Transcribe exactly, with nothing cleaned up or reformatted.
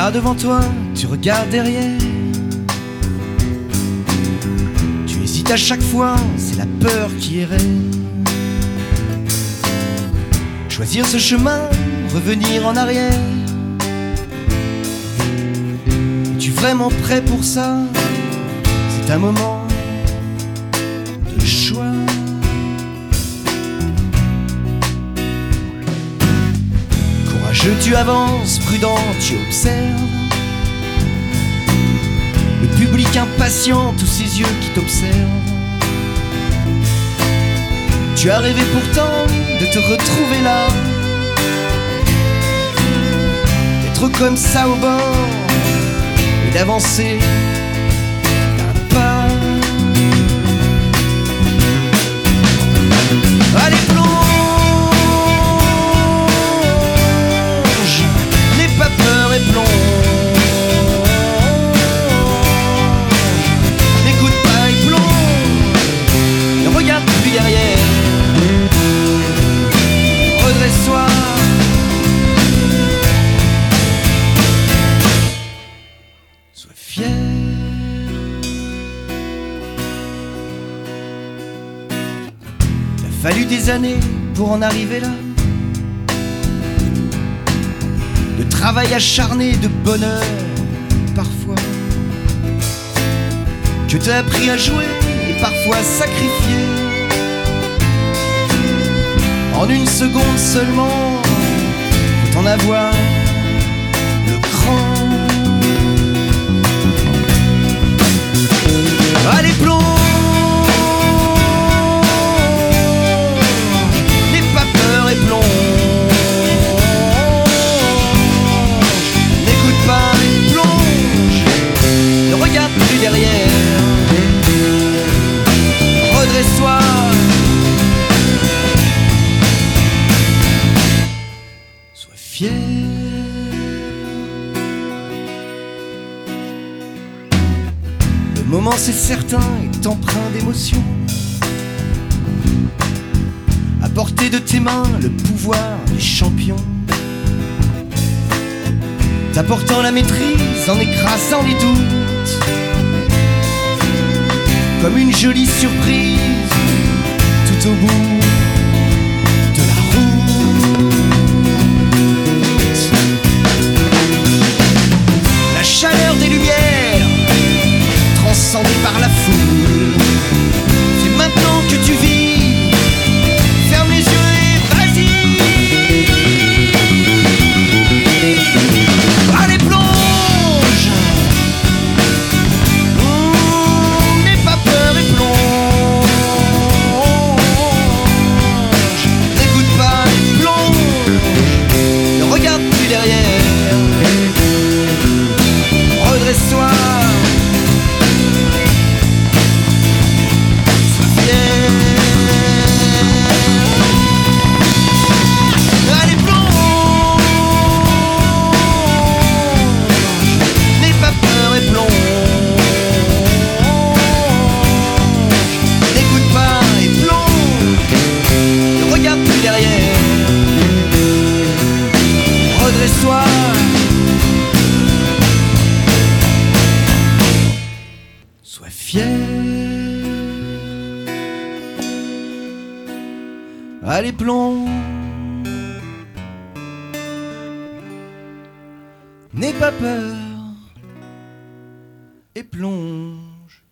Là devant toi, tu regardes derrière. Tu hésites à chaque fois, c'est la peur qui est reine. Choisir ce chemin, revenir en arrière. Es-tu vraiment prêt pour ça? C'est un moment de choix. Courageux tu avances, prudent tu observes. Le public impatient, tous ces yeux qui t'observent. Tu as rêvé pourtant de te retrouver là, d'être comme ça au bord et d'avancer d'un pas. Allez plonge, n'aie pas peur et plonge. N'écoute pas et plonge, ne regarde plus derrière. Redresse-toi. Sois fier. Il a fallu des années pour en arriver là, de travail acharné, de bonheur parfois, que t'as appris à jouer et parfois sacrifier. En une seconde seulement, faut en avoir le cran. Allez plonge, n'aie pas peur et plonge. N'écoute pas et plonge, ne regarde plus derrière. Redresse-toi. Sois fier. Le moment c'est certain est empreint d'émotion. À portée de tes mains le pouvoir des champions, t'apportant la maîtrise en écrasant les doutes, comme une jolie surprise tout au bout de la route. La chaleur des lumières transcendée par la foule, c'est maintenant que tu vis. Ferme les yeux et vas-y. Allez plonge, mmh, n'aie pas peur et plonge. N'écoute pas et plonge, ne regarde plus derrière. Redresse-toi. Sois fier. Allez plonge, n'aie pas peur et plonge.